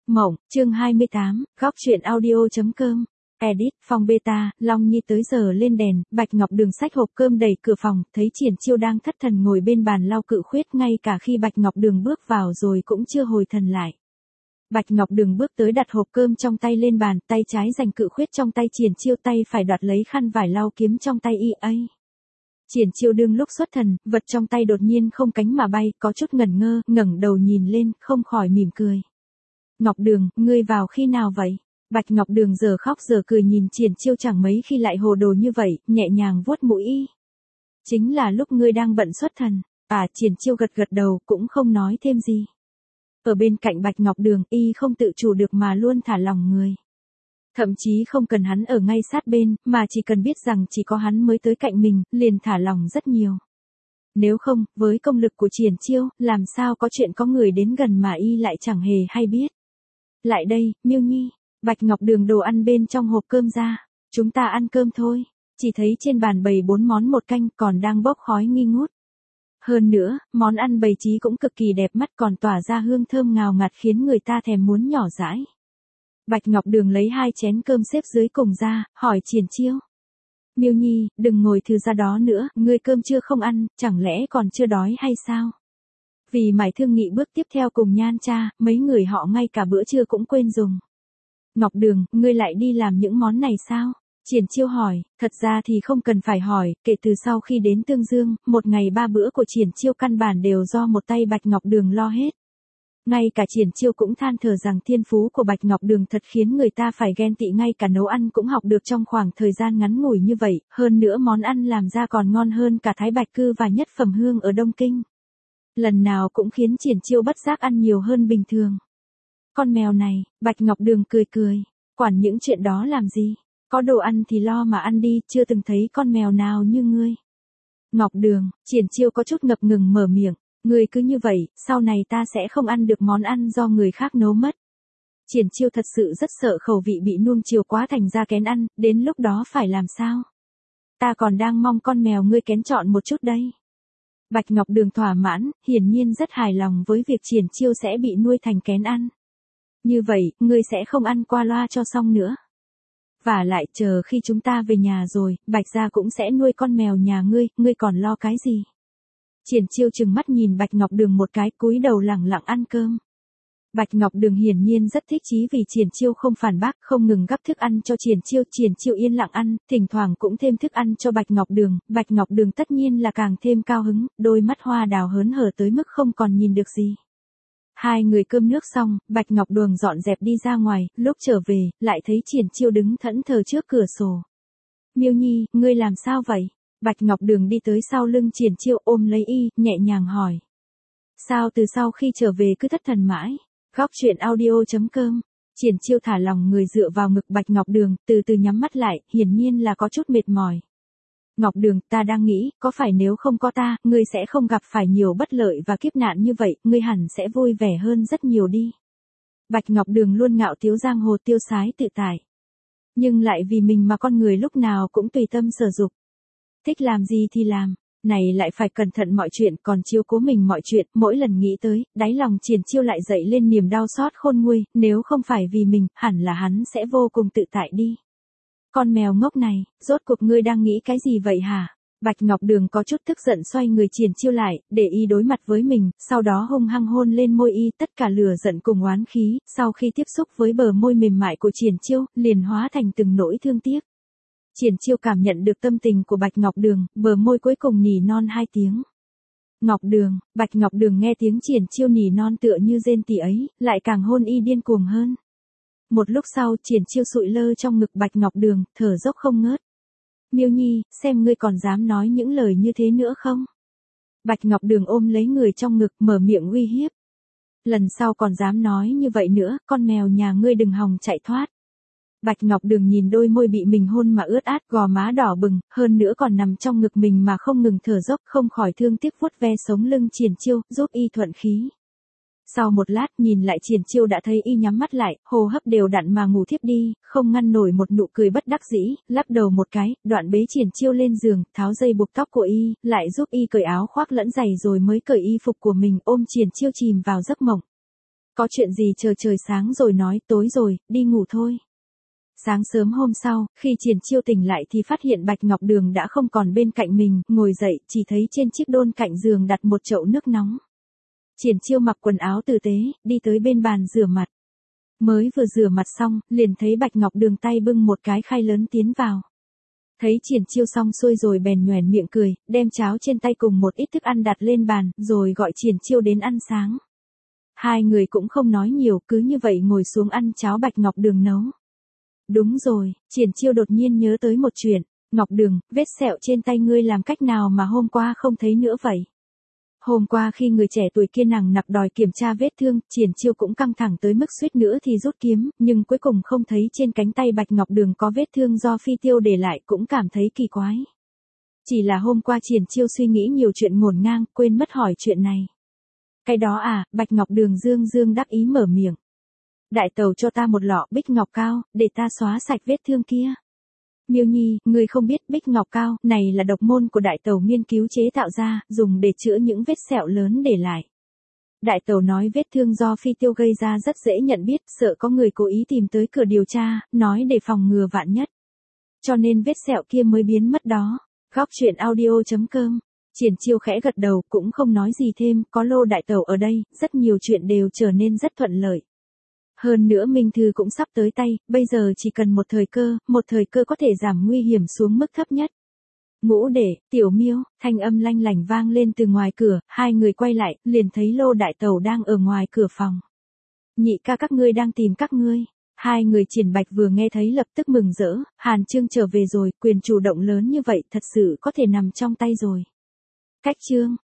Mộng, chương 28, góc truyện audio.com. Edit, phòng beta, Long Nhi tới giờ lên đèn, Bạch Ngọc Đường xách hộp cơm đẩy cửa phòng, thấy Triển Chiêu đang thất thần ngồi bên bàn lau cự khuyết, ngay cả khi Bạch Ngọc Đường bước vào rồi cũng chưa hồi thần lại. Bạch Ngọc Đường bước tới đặt hộp cơm trong tay lên bàn, tay trái giành cự khuyết trong tay Triển Chiêu, tay phải đoạt lấy khăn vải lau kiếm trong tay y ấy. Triển Chiêu đương lúc xuất thần, vật trong tay đột nhiên không cánh mà bay, có chút ngẩn ngơ, ngẩng đầu nhìn lên, không khỏi mỉm cười. Ngọc Đường, ngươi vào khi nào vậy? Bạch Ngọc Đường giờ khóc giờ cười nhìn Triển Chiêu, chẳng mấy khi lại hồ đồ như vậy, nhẹ nhàng vuốt mũi y. Chính là lúc ngươi đang bận xuất thần. Triển Chiêu gật gật đầu, cũng không nói thêm gì. Ở bên cạnh Bạch Ngọc Đường, y không tự chủ được mà luôn thả lòng người. Thậm chí không cần hắn ở ngay sát bên, mà chỉ cần biết rằng chỉ có hắn mới tới cạnh mình, liền thả lòng rất nhiều. Nếu không, với công lực của Triển Chiêu, làm sao có chuyện có người đến gần mà y lại chẳng hề hay biết. Lại đây, Miêu Nhi. Bạch Ngọc Đường đồ ăn bên trong hộp cơm ra. Chúng ta ăn cơm thôi. Chỉ thấy trên bàn bày 4 món một canh, còn đang bốc khói nghi ngút. Hơn nữa, món ăn bày trí cũng cực kỳ đẹp mắt, còn tỏa ra hương thơm ngào ngạt khiến người ta thèm muốn nhỏ dãi. Bạch Ngọc Đường lấy 2 chén cơm xếp dưới cùng ra, hỏi Triển Chiêu. Miêu Nhi, đừng ngồi thư ra đó nữa, ngươi cơm chưa không ăn, chẳng lẽ còn chưa đói hay sao? Vì mải thương nghị bước tiếp theo cùng Nhan cha, mấy người họ ngay cả bữa trưa cũng quên dùng. Ngọc Đường, ngươi lại đi làm những món này sao? Triển Chiêu hỏi, thật ra thì không cần phải hỏi, kể từ sau khi đến Tương Dương, một ngày 3 bữa của Triển Chiêu căn bản đều do một tay Bạch Ngọc Đường lo hết. Ngay cả Triển Chiêu cũng than thở rằng thiên phú của Bạch Ngọc Đường thật khiến người ta phải ghen tị, ngay cả nấu ăn cũng học được trong khoảng thời gian ngắn ngủi như vậy, hơn nữa món ăn làm ra còn ngon hơn cả Thái Bạch Cư và Nhất Phẩm Hương ở Đông Kinh. Lần nào cũng khiến Triển Chiêu bất giác ăn nhiều hơn bình thường. Con mèo này, Bạch Ngọc Đường cười cười, quản những chuyện đó làm gì, có đồ ăn thì lo mà ăn đi, chưa từng thấy con mèo nào như ngươi. Ngọc Đường, Triển Chiêu có chút ngập ngừng mở miệng, ngươi cứ như vậy, sau này ta sẽ không ăn được món ăn do người khác nấu mất. Triển Chiêu thật sự rất sợ khẩu vị bị nuông chiều quá thành ra kén ăn, đến lúc đó phải làm sao? Ta còn đang mong con mèo ngươi kén chọn một chút đây. Bạch Ngọc Đường thỏa mãn, hiển nhiên rất hài lòng với việc Triển Chiêu sẽ bị nuôi thành kén ăn. Như vậy, ngươi sẽ không ăn qua loa cho xong nữa. Và lại, chờ khi chúng ta về nhà rồi, Bạch gia cũng sẽ nuôi con mèo nhà ngươi còn lo cái gì? Triển Chiêu trừng mắt nhìn Bạch Ngọc Đường một cái, cúi đầu lẳng lặng ăn cơm. Bạch Ngọc Đường hiển nhiên rất thích chí vì Triển Chiêu không phản bác, không ngừng gắp thức ăn cho Triển Chiêu yên lặng ăn, thỉnh thoảng cũng thêm thức ăn cho Bạch Ngọc Đường tất nhiên là càng thêm cao hứng, đôi mắt hoa đào hớn hở tới mức không còn nhìn được gì. Hai người cơm nước xong, Bạch Ngọc Đường dọn dẹp đi ra ngoài, lúc trở về, lại thấy Triển Chiêu đứng thẫn thờ trước cửa sổ. Miêu Nhi, ngươi làm sao vậy? Bạch Ngọc Đường đi tới sau lưng Triển Chiêu ôm lấy y, nhẹ nhàng hỏi. Sao từ sau khi trở về cứ thất thần mãi? Góc truyện audio.com. Triển Chiêu thả lòng người dựa vào ngực Bạch Ngọc Đường, từ từ nhắm mắt lại, hiển nhiên là có chút mệt mỏi. Ngọc Đường, ta đang nghĩ, có phải nếu không có ta, ngươi sẽ không gặp phải nhiều bất lợi và kiếp nạn như vậy, ngươi hẳn sẽ vui vẻ hơn rất nhiều đi. Bạch Ngọc Đường luôn ngạo thiếu giang hồ tiêu sái tự tại. Nhưng lại vì mình mà con người lúc nào cũng tùy tâm sở dục. Thích làm gì thì làm, này lại phải cẩn thận mọi chuyện, còn chiếu cố mình mọi chuyện, mỗi lần nghĩ tới, đáy lòng Triển Chiêu lại dậy lên niềm đau xót khôn nguôi, nếu không phải vì mình, hẳn là hắn sẽ vô cùng tự tại đi. Con mèo ngốc này, rốt cuộc ngươi đang nghĩ cái gì vậy hả? Bạch Ngọc Đường có chút tức giận xoay người Triển Chiêu lại, để y đối mặt với mình, sau đó hung hăng hôn lên môi y, tất cả lửa giận cùng oán khí, sau khi tiếp xúc với bờ môi mềm mại của Triển Chiêu, liền hóa thành từng nỗi thương tiếc. Triển Chiêu cảm nhận được tâm tình của Bạch Ngọc Đường, bờ môi cuối cùng nỉ non 2 tiếng. Ngọc Đường, Bạch Ngọc Đường nghe tiếng Triển Chiêu nỉ non tựa như rên tỉ ấy, lại càng hôn y điên cuồng hơn. Một lúc sau, Triển Chiêu sụi lơ trong ngực Bạch Ngọc Đường, thở dốc không ngớt. Miêu Nhi, xem ngươi còn dám nói những lời như thế nữa không? Bạch Ngọc Đường ôm lấy người trong ngực, mở miệng uy hiếp. Lần sau còn dám nói như vậy nữa, con mèo nhà ngươi đừng hòng chạy thoát. Bạch Ngọc Đường nhìn đôi môi bị mình hôn mà ướt át, gò má đỏ bừng, hơn nữa còn nằm trong ngực mình mà không ngừng thở dốc, không khỏi thương tiếc vuốt ve sống lưng Triển Chiêu, giúp y thuận khí. Sau một lát nhìn lại Triển Chiêu đã thấy y nhắm mắt lại, hô hấp đều đặn mà ngủ thiếp đi, không ngăn nổi một nụ cười bất đắc dĩ, lắc đầu một cái, đoạn bế Triển Chiêu lên giường, tháo dây buộc tóc của y, lại giúp y cởi áo khoác lẫn giày rồi mới cởi y phục của mình, ôm Triển Chiêu chìm vào giấc mộng. Có chuyện gì chờ trời sáng rồi nói, tối rồi, đi ngủ thôi. Sáng sớm hôm sau, khi Triển Chiêu tỉnh lại thì phát hiện Bạch Ngọc Đường đã không còn bên cạnh mình, ngồi dậy, chỉ thấy trên chiếc đôn cạnh giường đặt một chậu nước nóng. Triển Chiêu mặc quần áo tử tế, đi tới bên bàn rửa mặt. Mới vừa rửa mặt xong, liền thấy Bạch Ngọc Đường tay bưng một cái khay lớn tiến vào. Thấy Triển Chiêu xong xuôi rồi bèn nhoẻn miệng cười, đem cháo trên tay cùng một ít thức ăn đặt lên bàn, rồi gọi Triển Chiêu đến ăn sáng. Hai người cũng không nói nhiều, cứ như vậy ngồi xuống ăn cháo Bạch Ngọc Đường nấu. Đúng rồi, Triển Chiêu đột nhiên nhớ tới một chuyện. Ngọc Đường, vết sẹo trên tay ngươi làm cách nào mà hôm qua không thấy nữa vậy? Hôm qua khi người trẻ tuổi kia nằng nặc đòi kiểm tra vết thương, Triển Chiêu cũng căng thẳng tới mức suýt nữa thì rút kiếm, nhưng cuối cùng không thấy trên cánh tay Bạch Ngọc Đường có vết thương do phi tiêu để lại, cũng cảm thấy kỳ quái. Chỉ là hôm qua Triển Chiêu suy nghĩ nhiều chuyện ngổn ngang, quên mất hỏi chuyện này. Cái đó à, Bạch Ngọc Đường dương dương đắc ý mở miệng. Đại tẩu cho ta một lọ bích ngọc cao, để ta xóa sạch vết thương kia. Miêu Nhi, ngươi không biết bích ngọc cao này là độc môn của đại tẩu nghiên cứu chế tạo ra, dùng để chữa những vết sẹo lớn để lại. Đại tẩu nói vết thương do phi tiêu gây ra rất dễ nhận biết, sợ có người cố ý tìm tới cửa điều tra, nói để phòng ngừa vạn nhất. Cho nên vết sẹo kia mới biến mất đó. Góc truyện audio.com. Triển Chiêu khẽ gật đầu, cũng không nói gì thêm, có Lô đại tẩu ở đây, rất nhiều chuyện đều trở nên rất thuận lợi. Hơn nữa Minh Thư cũng sắp tới tay, bây giờ chỉ cần một thời cơ có thể giảm nguy hiểm xuống mức thấp nhất. Ngũ Đệ, Tiểu Miêu, thanh âm lanh lảnh vang lên từ ngoài cửa, hai người quay lại, liền thấy Lô đại tẩu đang ở ngoài cửa phòng. Nhị ca các ngươi đang tìm các ngươi. Hai người Triển Bạch vừa nghe thấy lập tức mừng rỡ, Hàn Chương trở về rồi, quyền chủ động lớn như vậy thật sự có thể nằm trong tay rồi. Cách chương.